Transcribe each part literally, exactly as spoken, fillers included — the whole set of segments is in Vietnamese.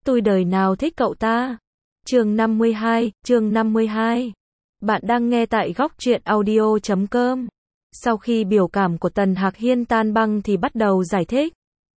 Tôi đời nào thích cậu ta. Chương năm mươi hai, chương năm mươi hai. Bạn đang nghe tại góc truyện audio chấm com. Sau khi biểu cảm của Tần Hạc Hiên tan băng thì bắt đầu giải thích.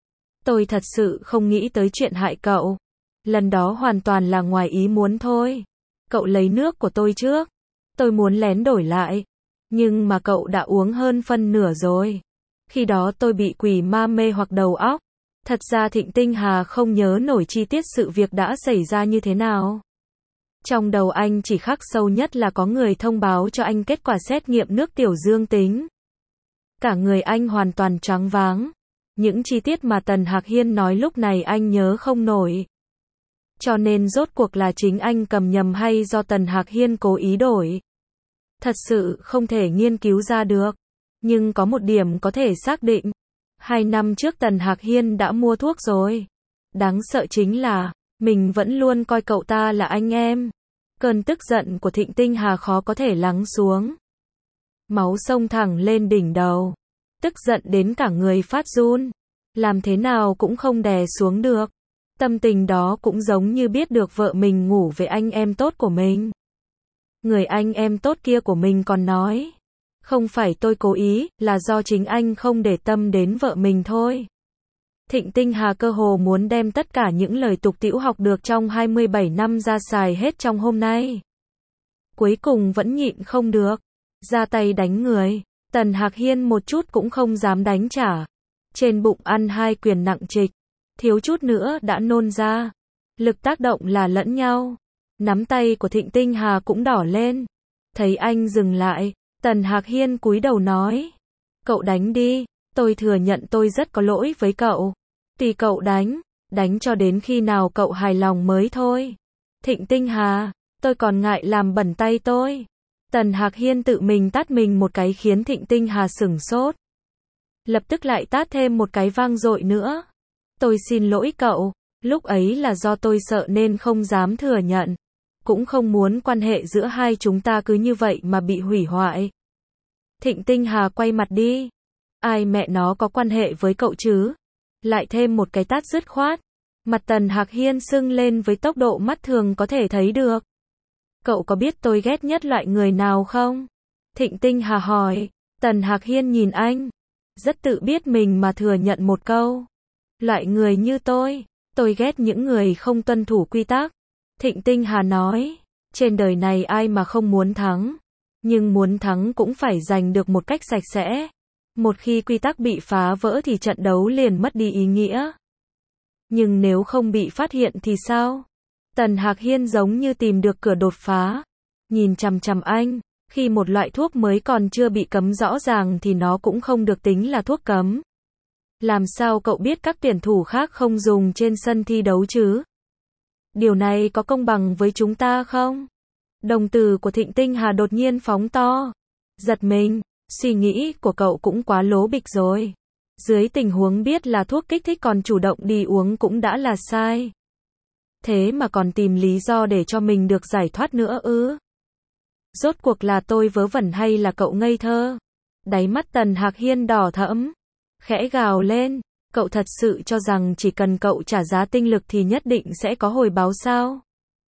Tôi thật sự không nghĩ tới chuyện hại cậu. Lần đó hoàn toàn là ngoài ý muốn thôi. Cậu lấy nước của tôi trước. Tôi muốn lén đổi lại. Nhưng mà cậu đã uống hơn phân nửa rồi. Khi đó tôi bị quỷ ma mê hoặc đầu óc. Thật ra Thịnh Tinh Hà không nhớ nổi chi tiết sự việc đã xảy ra như thế nào. Trong đầu anh chỉ khắc sâu nhất là có người thông báo cho anh kết quả xét nghiệm nước tiểu dương tính. Cả người anh hoàn toàn choáng váng. Những chi tiết mà Tần Hạc Hiên nói lúc này anh nhớ không nổi. Cho nên rốt cuộc là chính anh cầm nhầm hay do Tần Hạc Hiên cố ý đổi. Thật sự không thể nghiên cứu ra được. Nhưng có một điểm có thể xác định. Hai năm trước Tần Hạc Hiên đã mua thuốc rồi. Đáng sợ chính là, mình vẫn luôn coi cậu ta là anh em. Cơn tức giận của Thịnh Tinh Hà khó có thể lắng xuống. Máu xông thẳng lên đỉnh đầu. Tức giận đến cả người phát run. Làm thế nào cũng không đè xuống được. Tâm tình đó cũng giống như biết được vợ mình ngủ với anh em tốt của mình. Người anh em tốt kia của mình còn nói. Không phải tôi cố ý, là do chính anh không để tâm đến vợ mình thôi. Thịnh Tinh Hà cơ hồ muốn đem tất cả những lời tục tĩu học được trong hai mươi bảy năm ra xài hết trong hôm nay. Cuối cùng vẫn nhịn không được. Ra tay đánh người. Tần Hạc Hiên một chút cũng không dám đánh trả. Trên bụng ăn hai quyền nặng trịch. Thiếu chút nữa đã nôn ra. Lực tác động là lẫn nhau. Nắm tay của Thịnh Tinh Hà cũng đỏ lên. Thấy anh dừng lại. Tần Hạc Hiên cúi đầu nói. Cậu đánh đi, tôi thừa nhận tôi rất có lỗi với cậu. Tùy cậu đánh, đánh cho đến khi nào cậu hài lòng mới thôi. Thịnh Tinh Hà, tôi còn ngại làm bẩn tay tôi. Tần Hạc Hiên tự mình tát mình một cái khiến Thịnh Tinh Hà sửng sốt. Lập tức lại tát thêm một cái vang dội nữa. Tôi xin lỗi cậu, lúc ấy là do tôi sợ nên không dám thừa nhận. Cũng không muốn quan hệ giữa hai chúng ta cứ như vậy mà bị hủy hoại. Thịnh Tinh Hà quay mặt đi. Ai mẹ nó có quan hệ với cậu chứ? Lại thêm một cái tát dứt khoát. Mặt Tần Hạc Hiên sưng lên với tốc độ mắt thường có thể thấy được. Cậu có biết tôi ghét nhất loại người nào không? Thịnh Tinh Hà hỏi. Tần Hạc Hiên nhìn anh. Rất tự biết mình mà thừa nhận một câu. Loại người như tôi. Tôi ghét những người không tuân thủ quy tắc. Thịnh Tinh Hà nói. Trên đời này ai mà không muốn thắng. Nhưng muốn thắng cũng phải giành được một cách sạch sẽ. Một khi quy tắc bị phá vỡ thì trận đấu liền mất đi ý nghĩa. Nhưng nếu không bị phát hiện thì sao? Tần Hạc Hiên giống như tìm được cửa đột phá. Nhìn chằm chằm anh. Khi một loại thuốc mới còn chưa bị cấm rõ ràng thì nó cũng không được tính là thuốc cấm. Làm sao cậu biết các tuyển thủ khác không dùng trên sân thi đấu chứ? Điều này có công bằng với chúng ta không? Đồng tử của Thịnh Tinh Hà đột nhiên phóng to. Giật mình, suy nghĩ của cậu cũng quá lố bịch rồi. Dưới tình huống biết là thuốc kích thích còn chủ động đi uống cũng đã là sai. Thế mà còn tìm lý do để cho mình được giải thoát nữa ư? Rốt cuộc là tôi vớ vẩn hay là cậu ngây thơ? Đáy mắt Tần Hạc Hiên đỏ thẫm. Khẽ gào lên. Cậu thật sự cho rằng chỉ cần cậu trả giá tinh lực thì nhất định sẽ có hồi báo sao?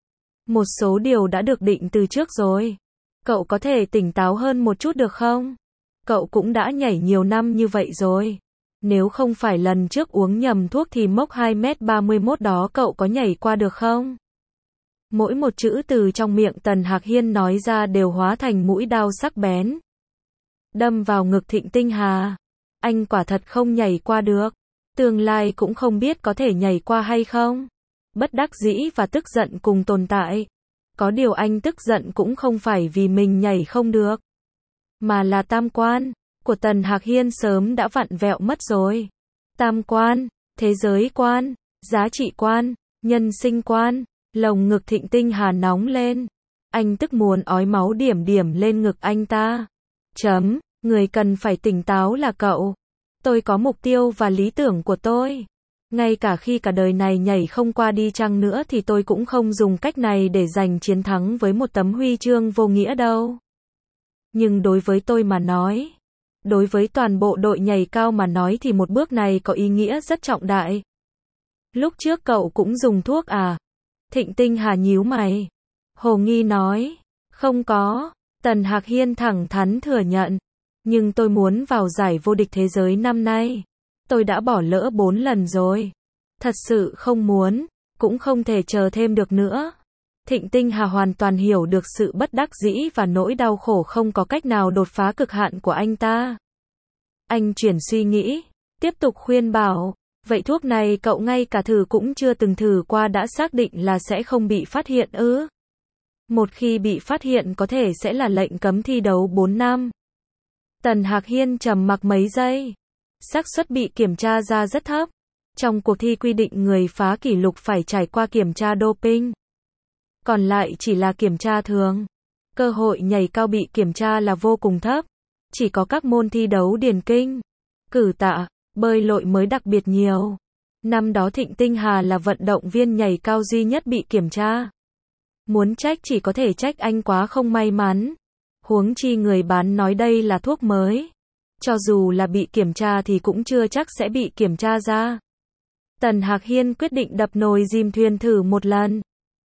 Một số điều đã được định từ trước rồi. Cậu có thể tỉnh táo hơn một chút được không? Cậu cũng đã nhảy nhiều năm như vậy rồi. Nếu không phải lần trước uống nhầm thuốc thì mốc hai mét ba mươi mốt đó cậu có nhảy qua được không? Mỗi một chữ từ trong miệng Tần Hạc Hiên nói ra đều hóa thành mũi đao sắc bén. Đâm vào ngực Thịnh Tinh Hà. Anh quả thật không nhảy qua được. Tương lai cũng không biết có thể nhảy qua hay không. Bất đắc dĩ và tức giận cùng tồn tại. Có điều anh tức giận cũng không phải vì mình nhảy không được. Mà là tam quan của Tần Hạc Hiên sớm đã vặn vẹo mất rồi. Tam quan, thế giới quan, giá trị quan, nhân sinh quan. Lồng ngực Thịnh Tinh Hà nóng lên. Anh tức muốn ói máu điểm điểm lên ngực anh ta. Chấm, người cần phải tỉnh táo là cậu. Tôi có mục tiêu và lý tưởng của tôi. Ngay cả khi cả đời này nhảy không qua đi chăng nữa thì tôi cũng không dùng cách này để giành chiến thắng với một tấm huy chương vô nghĩa đâu. Nhưng đối với tôi mà nói, đối với toàn bộ đội nhảy cao mà nói thì một bước này có ý nghĩa rất trọng đại. Lúc trước cậu cũng dùng thuốc à? Thịnh Tinh Hà nhíu mày. Hồ nghi nói. Không có. Tần Hạc Hiên thẳng thắn thừa nhận. Nhưng tôi muốn vào giải vô địch thế giới năm nay. Tôi đã bỏ lỡ bốn lần rồi. Thật sự không muốn, cũng không thể chờ thêm được nữa. Thịnh Tinh Hà hoàn toàn hiểu được sự bất đắc dĩ và nỗi đau khổ không có cách nào đột phá cực hạn của anh ta. Anh chuyển suy nghĩ, tiếp tục khuyên bảo, vậy thuốc này cậu ngay cả thử cũng chưa từng thử qua đã xác định là sẽ không bị phát hiện ư? Một khi bị phát hiện có thể sẽ là lệnh cấm thi đấu bốn năm. Tần Hạc Hiên trầm mặc mấy giây. Xác suất bị kiểm tra ra rất thấp. Trong cuộc thi quy định người phá kỷ lục phải trải qua kiểm tra doping. Còn lại chỉ là kiểm tra thường. Cơ hội nhảy cao bị kiểm tra là vô cùng thấp. Chỉ có các môn thi đấu điền kinh, cử tạ, bơi lội mới đặc biệt nhiều. Năm đó Thịnh Tinh Hà là vận động viên nhảy cao duy nhất bị kiểm tra. Muốn trách chỉ có thể trách anh quá không may mắn. Huống chi người bán nói đây là thuốc mới. Cho dù là bị kiểm tra thì cũng chưa chắc sẽ bị kiểm tra ra. Tần Hạc Hiên quyết định đập nồi dìm thuyền thử một lần.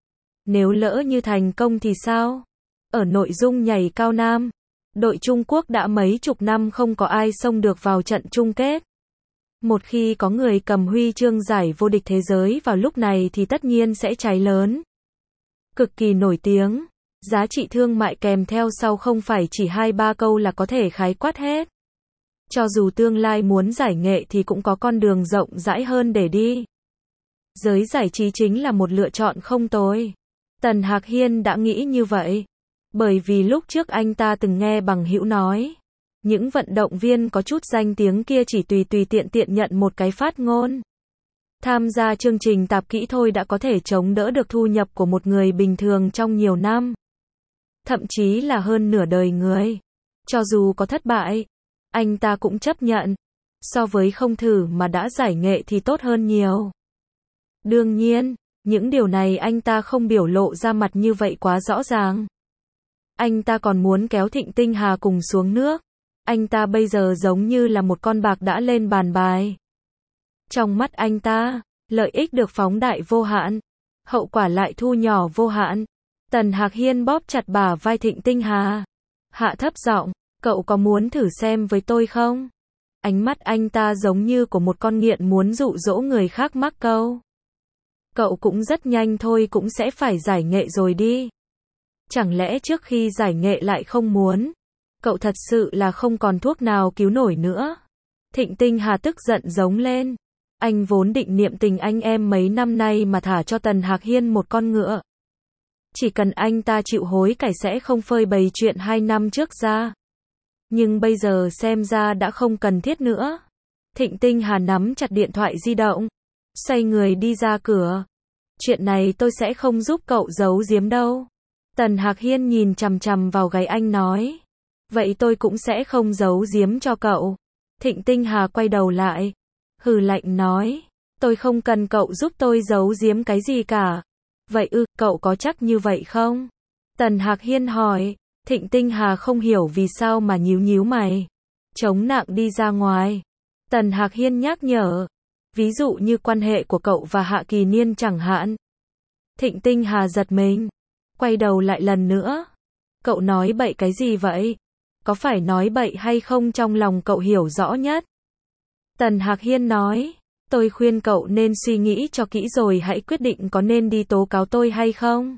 Nếu lỡ như thành công thì sao? Ở nội dung nhảy cao nam, đội Trung Quốc đã mấy chục năm không có ai xông được vào trận chung kết. Một khi có người cầm huy chương giải vô địch thế giới vào lúc này thì tất nhiên sẽ cháy lớn. Cực kỳ nổi tiếng, giá trị thương mại kèm theo sau không phải chỉ hai ba câu là có thể khái quát hết. Cho dù tương lai muốn giải nghệ thì cũng có con đường rộng rãi hơn để đi. Giới giải trí chính là một lựa chọn không tồi. Tần Hạc Hiên đã nghĩ như vậy. Bởi vì lúc trước anh ta từng nghe bằng hữu nói. Những vận động viên có chút danh tiếng kia chỉ tùy tùy tiện tiện nhận một cái phát ngôn. Tham gia chương trình tạp kỹ thôi đã có thể chống đỡ được thu nhập của một người bình thường trong nhiều năm. Thậm chí là hơn nửa đời người. Cho dù có thất bại, anh ta cũng chấp nhận. So với không thử mà đã giải nghệ thì tốt hơn nhiều. Đương nhiên, những điều này anh ta không biểu lộ ra mặt như vậy quá rõ ràng. Anh ta còn muốn kéo Thịnh Tinh Hà cùng xuống nước. Anh ta bây giờ giống như là một con bạc đã lên bàn bài. Trong mắt anh ta, lợi ích được phóng đại vô hạn, hậu quả lại thu nhỏ vô hạn. Tần Hạc Hiên bóp chặt bả vai Thịnh Tinh Hà. Hạ thấp giọng, cậu có muốn thử xem với tôi không? Ánh mắt anh ta giống như của một con nghiện muốn dụ dỗ người khác mắc câu. Cậu cũng rất nhanh thôi cũng sẽ phải giải nghệ rồi đi. Chẳng lẽ trước khi giải nghệ lại không muốn? Cậu thật sự là không còn thuốc nào cứu nổi nữa. Thịnh Tinh Hà tức giận giống lên. Anh vốn định niệm tình anh em mấy năm nay mà thả cho Tần Hạc Hiên một con ngựa. Chỉ cần anh ta chịu hối cải sẽ không phơi bày chuyện hai năm trước ra. Nhưng bây giờ xem ra đã không cần thiết nữa. Thịnh Tinh Hà nắm chặt điện thoại di động. Xoay người đi ra cửa. Chuyện này tôi sẽ không giúp cậu giấu giếm đâu. Tần Hạc Hiên nhìn chằm chằm vào gáy anh nói. Vậy tôi cũng sẽ không giấu giếm cho cậu. Thịnh Tinh Hà quay đầu lại. Hừ lạnh nói. Tôi không cần cậu giúp tôi giấu giếm cái gì cả. Vậy ư, cậu có chắc như vậy không? Tần Hạc Hiên hỏi. Thịnh Tinh Hà không hiểu vì sao mà nhíu nhíu mày. Chống nặng đi ra ngoài. Tần Hạc Hiên nhắc nhở. Ví dụ như quan hệ của cậu và Hạ Kỳ Niên chẳng hạn. Thịnh Tinh Hà giật mình. Quay đầu lại lần nữa. Cậu nói bậy cái gì vậy? Có phải nói bậy hay không trong lòng cậu hiểu rõ nhất? Tần Hạc Hiên nói. Tôi khuyên cậu nên suy nghĩ cho kỹ rồi hãy quyết định có nên đi tố cáo tôi hay không.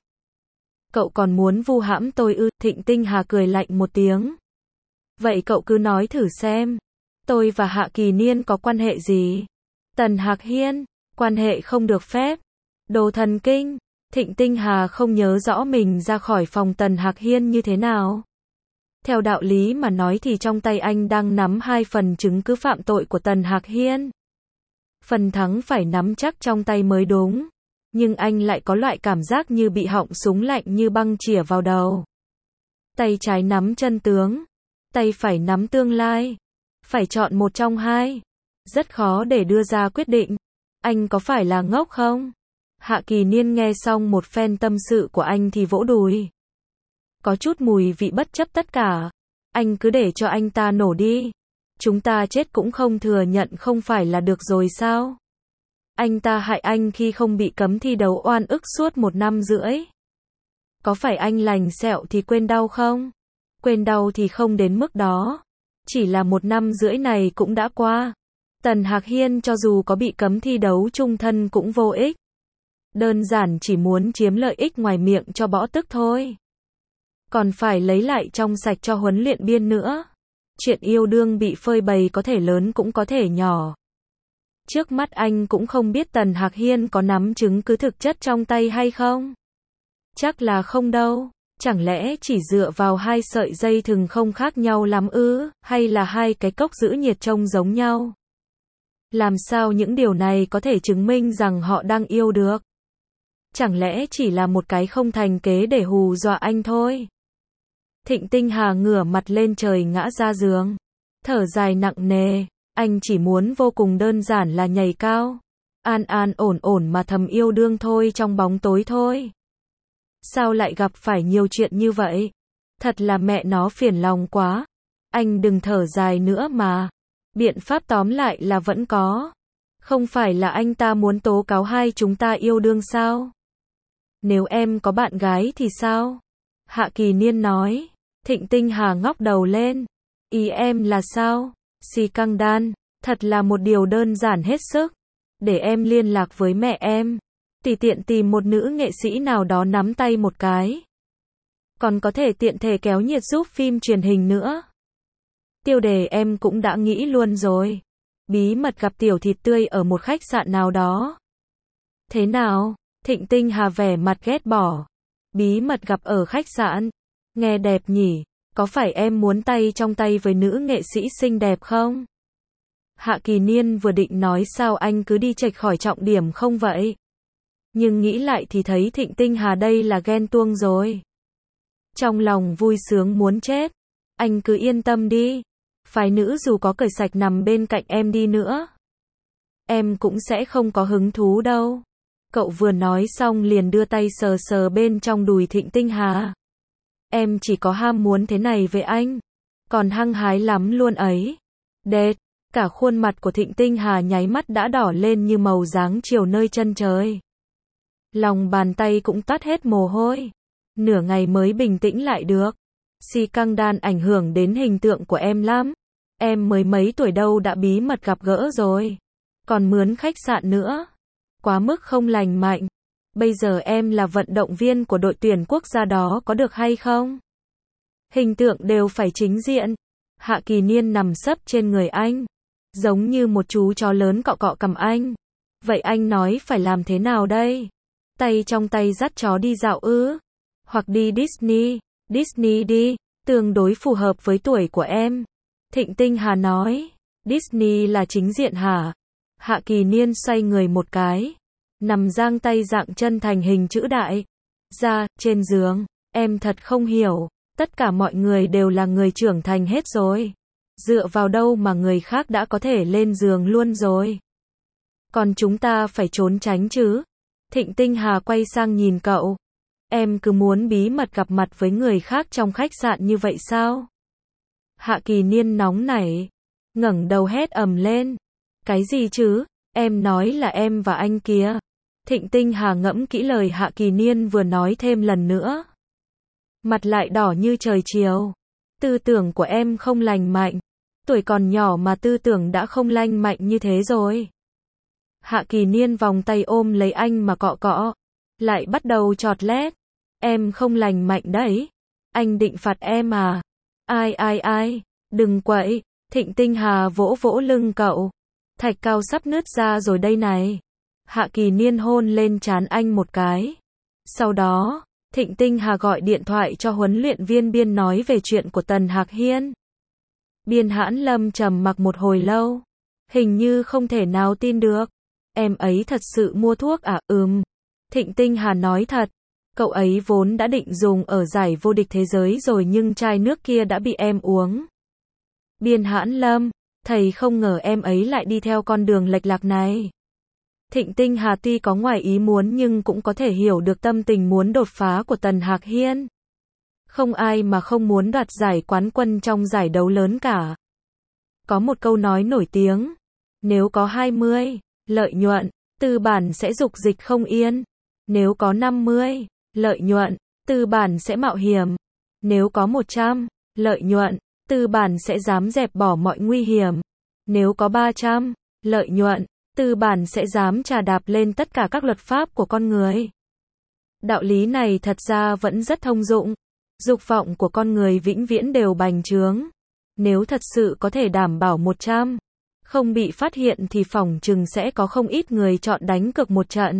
Cậu còn muốn vu hãm tôi ư? Thịnh Tinh Hà cười lạnh một tiếng. Vậy cậu cứ nói thử xem. Tôi và Hạ Kỳ Niên có quan hệ gì? Tần Hạc Hiên. Quan hệ không được phép. Đồ thần kinh. Thịnh Tinh Hà không nhớ rõ mình ra khỏi phòng Tần Hạc Hiên như thế nào. Theo đạo lý mà nói thì trong tay anh đang nắm hai phần chứng cứ phạm tội của Tần Hạc Hiên. Phần thắng phải nắm chắc trong tay mới đúng. Nhưng anh lại có loại cảm giác như bị họng súng lạnh như băng chĩa vào đầu. Tay trái nắm chân tướng. Tay phải nắm tương lai. Phải chọn một trong hai. Rất khó để đưa ra quyết định. Anh có phải là ngốc không? Hạ Kỳ Niên nghe xong một phen tâm sự của anh thì vỗ đùi. Có chút mùi vị bất chấp tất cả. Anh cứ để cho anh ta nổ đi. Chúng ta chết cũng không thừa nhận không phải là được rồi sao? Anh ta hại anh khi không bị cấm thi đấu oan ức suốt một năm rưỡi. Có phải anh lành sẹo thì quên đau không? Quên đau thì không đến mức đó. Chỉ là một năm rưỡi này cũng đã qua. Tần Hạc Hiên cho dù có bị cấm thi đấu chung thân cũng vô ích. Đơn giản chỉ muốn chiếm lợi ích ngoài miệng cho bỏ tức thôi. Còn phải lấy lại trong sạch cho huấn luyện viên nữa. Chuyện yêu đương bị phơi bày có thể lớn cũng có thể nhỏ. Trước mắt anh cũng không biết Tần Hạc Hiên có nắm chứng cứ thực chất trong tay hay không. Chắc là không đâu. Chẳng lẽ chỉ dựa vào hai sợi dây thừng không khác nhau lắm ư, hay là hai cái cốc giữ nhiệt trông giống nhau? Làm sao những điều này có thể chứng minh rằng họ đang yêu được? Chẳng lẽ chỉ là một cái không thành kế để hù dọa anh thôi? Thịnh Tinh Hà ngửa mặt lên trời ngã ra giường. Thở dài nặng nề. Anh chỉ muốn vô cùng đơn giản là nhảy cao. An an ổn ổn mà thầm yêu đương thôi trong bóng tối thôi. Sao lại gặp phải nhiều chuyện như vậy? Thật là mẹ nó phiền lòng quá. Anh đừng thở dài nữa mà. Biện pháp tóm lại là vẫn có. Không phải là anh ta muốn tố cáo hai chúng ta yêu đương sao? Nếu em có bạn gái thì sao? Hạ Kỳ Niên nói. Thịnh Tinh Hà ngóc đầu lên. Ý em là sao? Si Căng Đan, thật là một điều đơn giản hết sức. Để em liên lạc với mẹ em. Tùy tiện tìm một nữ nghệ sĩ nào đó nắm tay một cái. Còn có thể tiện thể kéo nhiệt giúp phim truyền hình nữa. Tiêu đề em cũng đã nghĩ luôn rồi. Bí mật gặp tiểu thịt tươi ở một khách sạn nào đó. Thế nào? Thịnh Tinh Hà vẻ mặt ghét bỏ. Bí mật gặp ở khách sạn. Nghe đẹp nhỉ? Có phải em muốn tay trong tay với nữ nghệ sĩ xinh đẹp không? Hạ Kỳ Niên vừa định nói sao anh cứ đi chệch khỏi trọng điểm không vậy? Nhưng nghĩ lại thì thấy Thịnh Tinh Hà đây là ghen tuông rồi. Trong lòng vui sướng muốn chết. Anh cứ yên tâm đi. Phái nữ dù có cởi sạch nằm bên cạnh em đi nữa. Em cũng sẽ không có hứng thú đâu. Cậu vừa nói xong liền đưa tay sờ sờ bên trong đùi Thịnh Tinh Hà. Em chỉ có ham muốn thế này với anh. Còn hăng hái lắm luôn ấy. Đệt, cả khuôn mặt của Thịnh Tinh Hà nháy mắt đã đỏ lên như màu dáng chiều nơi chân trời. Lòng bàn tay cũng toát hết mồ hôi. Nửa ngày mới bình tĩnh lại được. Si Căng Đan ảnh hưởng đến hình tượng của em lắm. Em mới mấy tuổi đâu đã bí mật gặp gỡ rồi. Còn mướn khách sạn nữa. Quá mức không lành mạnh. Bây giờ em là vận động viên của đội tuyển quốc gia đó có được hay không? Hình tượng đều phải chính diện. Hạ Kỳ Niên nằm sấp trên người anh. Giống như một chú chó lớn cọ cọ cằm anh. Vậy anh nói phải làm thế nào đây? Tay trong tay dắt chó đi dạo ư? Hoặc đi Disney? Disney đi, tương đối phù hợp với tuổi của em. Thịnh Tinh Hà nói. Disney là chính diện hả? Hạ Kỳ Niên xoay người một cái. Nằm giang tay dạng chân thành hình chữ đại. Ra, trên giường. Em thật không hiểu. Tất cả mọi người đều là người trưởng thành hết rồi. Dựa vào đâu mà người khác đã có thể lên giường luôn rồi. Còn chúng ta phải trốn tránh chứ. Thịnh Tinh Hà quay sang nhìn cậu. Em cứ muốn bí mật gặp mặt với người khác trong khách sạn như vậy sao? Hạ Kỳ Niên nóng nảy. Ngẩng đầu hét ầm lên. Cái gì chứ? Em nói là em và anh kia. Thịnh Tinh Hà ngẫm kỹ lời Hạ Kỳ Niên vừa nói thêm lần nữa. Mặt lại đỏ như trời chiều. Tư tưởng của em không lành mạnh. Tuổi còn nhỏ mà tư tưởng đã không lành mạnh như thế rồi. Hạ Kỳ Niên vòng tay ôm lấy anh mà cọ cọ. Lại bắt đầu chọt lét. Em không lành mạnh đấy. Anh định phạt em à? Ai ai ai, đừng quậy. Thịnh Tinh Hà vỗ vỗ lưng cậu. Thạch cao sắp nứt ra rồi đây này. Hạ Kỳ Niên hôn lên trán anh một cái. Sau đó, Thịnh Tinh Hà gọi điện thoại cho huấn luyện viên Biên nói về chuyện của Tần Hạc Hiên. Biên Hãn Lâm trầm mặc một hồi lâu. Hình như không thể nào tin được. Em ấy thật sự mua thuốc à? Ừm. Thịnh Tinh Hà nói thật. Cậu ấy vốn đã định dùng ở giải vô địch thế giới rồi nhưng chai nước kia đã bị em uống. Biên Hãn Lâm, thầy không ngờ em ấy lại đi theo con đường lệch lạc này. Thịnh Tinh Hà tuy có ngoài ý muốn nhưng cũng có thể hiểu được tâm tình muốn đột phá của Tần Hạc Hiên. Không ai mà không muốn đoạt giải quán quân trong giải đấu lớn cả. Có một câu nói nổi tiếng. Nếu có hai mươi, lợi nhuận, tư bản sẽ dục dịch không yên. Nếu có năm mươi, lợi nhuận, tư bản sẽ mạo hiểm. Nếu có một trăm, lợi nhuận, tư bản sẽ dám dẹp bỏ mọi nguy hiểm. Nếu có ba trăm, lợi nhuận, tư bản sẽ dám trà đạp lên tất cả các luật pháp của con người. Đạo lý này thật ra vẫn rất thông dụng. Dục vọng của con người vĩnh viễn đều bành trướng. Nếu thật sự có thể đảm bảo một trăm, không bị phát hiện thì phỏng chừng sẽ có không ít người chọn đánh cược một trận.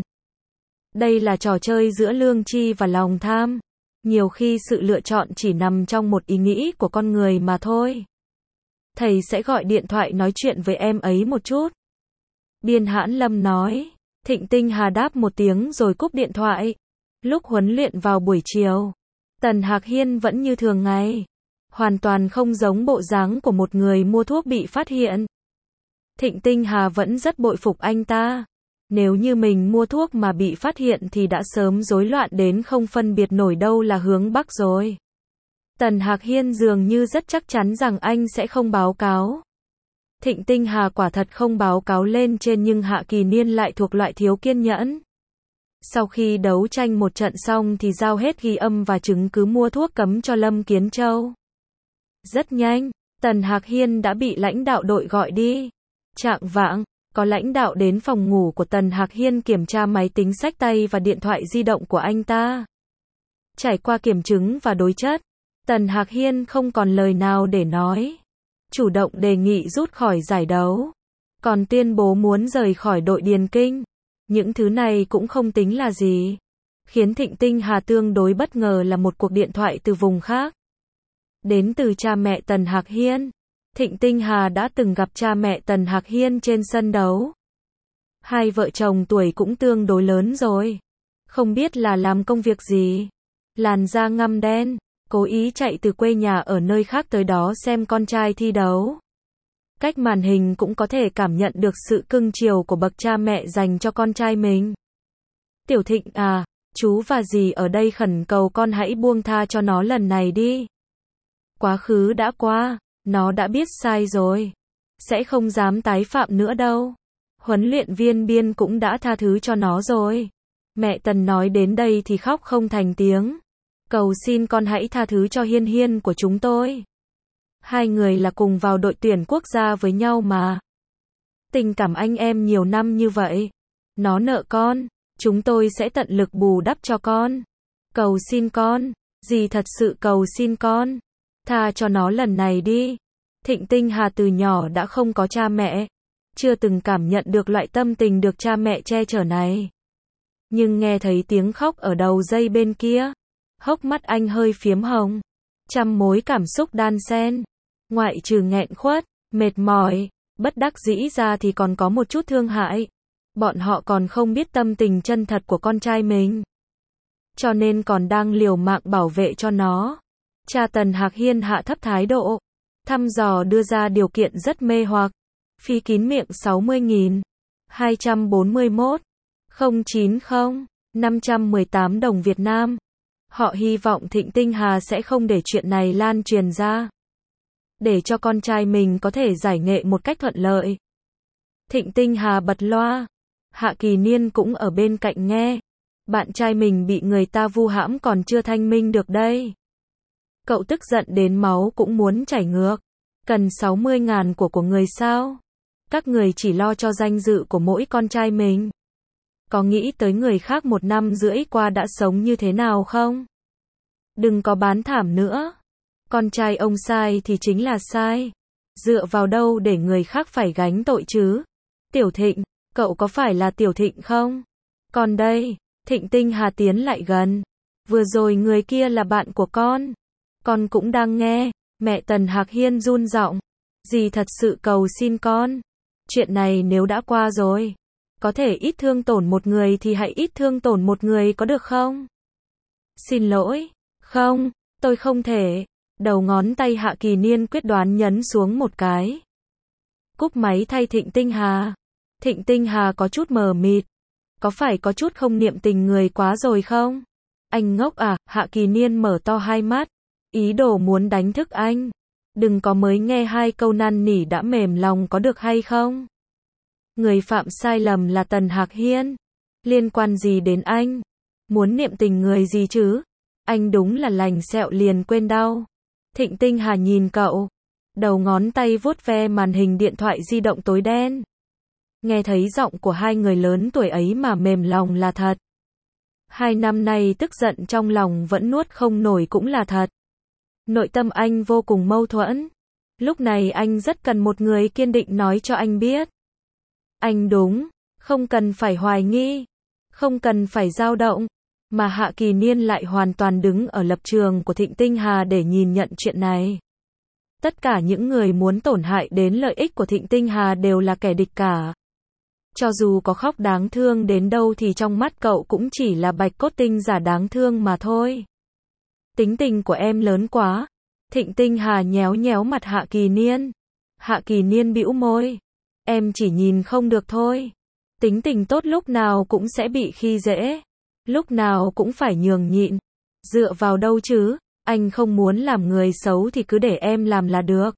Đây là trò chơi giữa lương tri và lòng tham. Nhiều khi sự lựa chọn chỉ nằm trong một ý nghĩ của con người mà thôi. Thầy sẽ gọi điện thoại nói chuyện với em ấy một chút. Biên Hãn Lâm nói. Thịnh Tinh Hà đáp một tiếng rồi cúp điện thoại. Lúc huấn luyện vào buổi chiều, Tần Hạc Hiên vẫn như thường ngày. Hoàn toàn không giống bộ dáng của một người mua thuốc bị phát hiện. Thịnh Tinh Hà vẫn rất bội phục anh ta. Nếu như mình mua thuốc mà bị phát hiện thì đã sớm rối loạn đến không phân biệt nổi đâu là hướng Bắc rồi. Tần Hạc Hiên dường như rất chắc chắn rằng anh sẽ không báo cáo. Thịnh Tinh Hà quả thật không báo cáo lên trên nhưng Hạ Kỳ Niên lại thuộc loại thiếu kiên nhẫn. Sau khi đấu tranh một trận xong thì giao hết ghi âm và chứng cứ mua thuốc cấm cho Lâm Kiến Châu. Rất nhanh, Tần Hạc Hiên đã bị lãnh đạo đội gọi đi. Chạng vạng, có lãnh đạo đến phòng ngủ của Tần Hạc Hiên kiểm tra máy tính xách tay và điện thoại di động của anh ta. Trải qua kiểm chứng và đối chất, Tần Hạc Hiên không còn lời nào để nói. Chủ động đề nghị rút khỏi giải đấu. Còn tuyên bố muốn rời khỏi đội Điền Kinh. Những thứ này cũng không tính là gì. Khiến Thịnh Tinh Hà tương đối bất ngờ là một cuộc điện thoại từ vùng khác. Đến từ cha mẹ Tần Hạc Hiên. Thịnh Tinh Hà đã từng gặp cha mẹ Tần Hạc Hiên trên sân đấu. Hai vợ chồng tuổi cũng tương đối lớn rồi. Không biết là làm công việc gì. Làn da ngăm đen, cố ý chạy từ quê nhà ở nơi khác tới đó xem con trai thi đấu. Cách màn hình cũng có thể cảm nhận được sự cưng chiều của bậc cha mẹ dành cho con trai mình. Tiểu Thịnh à, chú và dì ở đây khẩn cầu con hãy buông tha cho nó lần này đi. Quá khứ đã qua, nó đã biết sai rồi. Sẽ không dám tái phạm nữa đâu. Huấn luyện viên Biên cũng đã tha thứ cho nó rồi. Mẹ Tần nói đến đây thì khóc không thành tiếng. Cầu xin con hãy tha thứ cho Hiên Hiên của chúng tôi. Hai người là cùng vào đội tuyển quốc gia với nhau mà. Tình cảm anh em nhiều năm như vậy. Nó nợ con, chúng tôi sẽ tận lực bù đắp cho con. Cầu xin con, dì thật sự cầu xin con. Tha cho nó lần này đi. Thịnh Tinh Hà từ nhỏ đã không có cha mẹ. Chưa từng cảm nhận được loại tâm tình được cha mẹ che chở này. Nhưng nghe thấy tiếng khóc ở đầu dây bên kia. Hốc mắt anh hơi phiếm hồng. Trăm mối cảm xúc đan xen. Ngoại trừ nghẹn khuất, mệt mỏi, bất đắc dĩ ra thì còn có một chút thương hại. Bọn họ còn không biết tâm tình chân thật của con trai mình. Cho nên còn đang liều mạng bảo vệ cho nó. Cha Tần Hạc Hiên hạ thấp thái độ. Thăm dò đưa ra điều kiện rất mê hoặc. Phí kín miệng sáu mươi nghìn hai trăm bốn mươi mốt không chín không năm trăm mười tám đồng Việt Nam. Họ hy vọng Thịnh Tinh Hà sẽ không để chuyện này lan truyền ra. Để cho con trai mình có thể giải nghệ một cách thuận lợi. Thịnh Tinh Hà bật loa. Hạ Kỳ Niên cũng ở bên cạnh nghe. Bạn trai mình bị người ta vu hãm còn chưa thanh minh được đây. Cậu tức giận đến máu cũng muốn chảy ngược. Cần sáu mươi ngàn của của người sao? Các người chỉ lo cho danh dự của mỗi con trai mình. Có nghĩ tới người khác một năm rưỡi qua đã sống như thế nào không? Đừng có bán thảm nữa. Con trai ông sai thì chính là sai. Dựa vào đâu để người khác phải gánh tội chứ? Tiểu Thịnh, cậu có phải là Tiểu Thịnh không? Còn đây, Thịnh Tinh Hà tiến lại gần. Vừa rồi người kia là bạn của con. Con cũng đang nghe. Mẹ Tần Hạc Hiên run giọng. Dì thật sự cầu xin con. Chuyện này nếu đã qua rồi. Có thể ít thương tổn một người thì hãy ít thương tổn một người có được không? Xin lỗi. Không, tôi không thể. Đầu ngón tay Hạ Kỳ Niên quyết đoán nhấn xuống một cái. Cúp máy thay Thịnh Tinh Hà. Thịnh Tinh Hà có chút mờ mịt. Có phải có chút không niệm tình người quá rồi không? Anh ngốc à? Hạ Kỳ Niên mở to hai mắt. Ý đồ muốn đánh thức anh. Đừng có mới nghe hai câu năn nỉ đã mềm lòng có được hay không? Người phạm sai lầm là Tần Hạc Hiên. Liên quan gì đến anh? Muốn niệm tình người gì chứ? Anh đúng là lành sẹo liền quên đau. Thịnh Tinh Hà nhìn cậu. Đầu ngón tay vuốt ve màn hình điện thoại di động tối đen. Nghe thấy giọng của hai người lớn tuổi ấy mà mềm lòng là thật. Hai năm nay tức giận trong lòng vẫn nuốt không nổi cũng là thật. Nội tâm anh vô cùng mâu thuẫn. Lúc này anh rất cần một người kiên định nói cho anh biết. Anh đúng, không cần phải hoài nghi, không cần phải dao động. Mà Hạ Kỳ Niên lại hoàn toàn đứng ở lập trường của Thịnh Tinh Hà để nhìn nhận chuyện này. Tất cả những người muốn tổn hại đến lợi ích của Thịnh Tinh Hà đều là kẻ địch cả. Cho dù có khóc đáng thương đến đâu thì trong mắt cậu cũng chỉ là bạch cốt tinh giả đáng thương mà thôi. Tính tình của em lớn quá. Thịnh Tinh Hà nhéo nhéo mặt Hạ Kỳ Niên. Hạ Kỳ Niên bĩu môi. Em chỉ nhìn không được thôi. Tính tình tốt lúc nào cũng sẽ bị khi dễ. Lúc nào cũng phải nhường nhịn. Dựa vào đâu chứ? Anh không muốn làm người xấu thì cứ để em làm là được.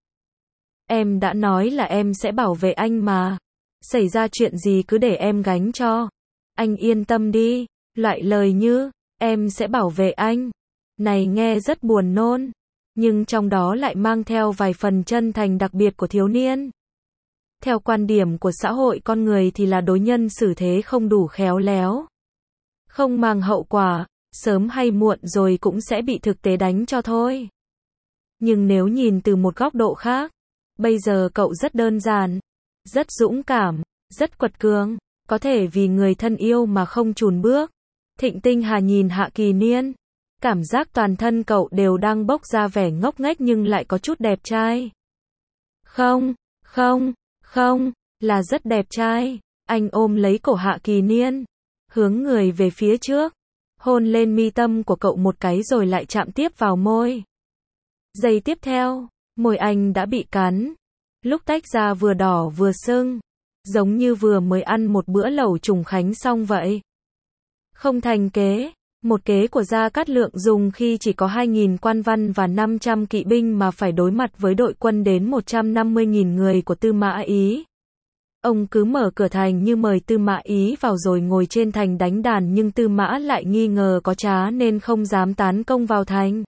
Em đã nói là em sẽ bảo vệ anh mà. Xảy ra chuyện gì cứ để em gánh cho. Anh yên tâm đi. Loại lời như, em sẽ bảo vệ anh. Này nghe rất buồn nôn. Nhưng trong đó lại mang theo vài phần chân thành đặc biệt của thiếu niên. Theo quan điểm của xã hội con người thì là đối nhân xử thế không đủ khéo léo. Không mang hậu quả, sớm hay muộn rồi cũng sẽ bị thực tế đánh cho thôi. Nhưng nếu nhìn từ một góc độ khác, bây giờ cậu rất đơn giản, rất dũng cảm, rất quật cường, có thể vì người thân yêu mà không chùn bước. Thịnh Tinh Hà nhìn Hạ Kỳ Niên, cảm giác toàn thân cậu đều đang bốc ra vẻ ngốc nghếch nhưng lại có chút đẹp trai. Không, không, không, là rất đẹp trai. Anh ôm lấy cổ Hạ Kỳ Niên, hướng người về phía trước, hôn lên mi tâm của cậu một cái rồi lại chạm tiếp vào môi. Giây tiếp theo, môi anh đã bị cắn. Lúc tách ra vừa đỏ vừa sưng, giống như vừa mới ăn một bữa lẩu trùng khánh xong vậy. Không thành kế, một kế của Gia Cát Lượng dùng khi chỉ có hai nghìn quan văn và năm trăm kỵ binh mà phải đối mặt với đội quân đến một trăm năm mươi nghìn người của Tư Mã Ý. Ông cứ mở cửa thành như mời Tư Mã Ý vào rồi ngồi trên thành đánh đàn nhưng Tư Mã lại nghi ngờ có trá nên không dám tán công vào thành.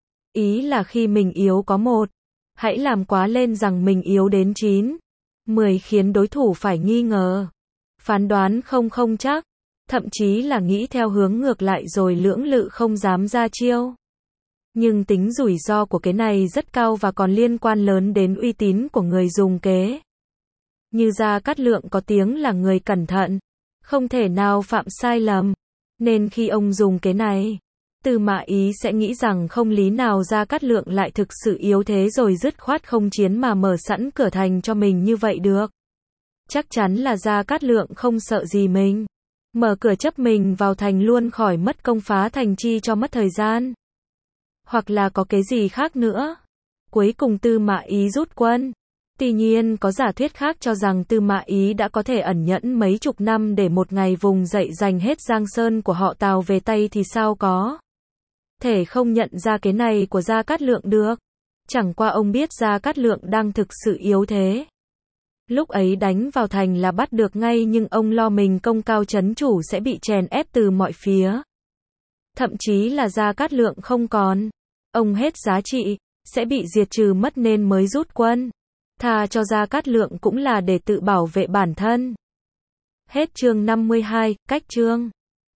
Ý là khi mình yếu có một, hãy làm quá lên rằng mình yếu đến chín, mười khiến đối thủ phải nghi ngờ. Phán đoán không không chắc, thậm chí là nghĩ theo hướng ngược lại rồi lưỡng lự không dám ra chiêu. Nhưng tính rủi ro của cái này rất cao và còn liên quan lớn đến uy tín của người dùng kế. Như Gia Cát Lượng có tiếng là người cẩn thận, không thể nào phạm sai lầm, nên khi ông dùng cái này, Tư Mã Ý sẽ nghĩ rằng không lý nào Gia Cát Lượng lại thực sự yếu thế rồi dứt khoát không chiến mà mở sẵn cửa thành cho mình như vậy được. Chắc chắn là Gia Cát Lượng không sợ gì mình. Mở cửa chấp mình vào thành luôn khỏi mất công phá thành chi cho mất thời gian. Hoặc là có cái gì khác nữa. Cuối cùng Tư Mã Ý rút quân. Tuy nhiên có giả thuyết khác cho rằng Tư Mã Ý đã có thể ẩn nhẫn mấy chục năm để một ngày vùng dậy giành hết Giang Sơn của họ Tào về tay thì sao có thể không nhận ra cái này của Gia Cát Lượng được. Chẳng qua ông biết Gia Cát Lượng đang thực sự yếu thế. Lúc ấy đánh vào thành là bắt được ngay nhưng ông lo mình công cao chấn chủ sẽ bị chèn ép từ mọi phía. Thậm chí là Gia Cát Lượng không còn, ông hết giá trị, sẽ bị diệt trừ mất nên mới rút quân. Tha cho Gia Cát Lượng cũng là để tự bảo vệ bản thân. Hết chương năm mươi hai, cách chương.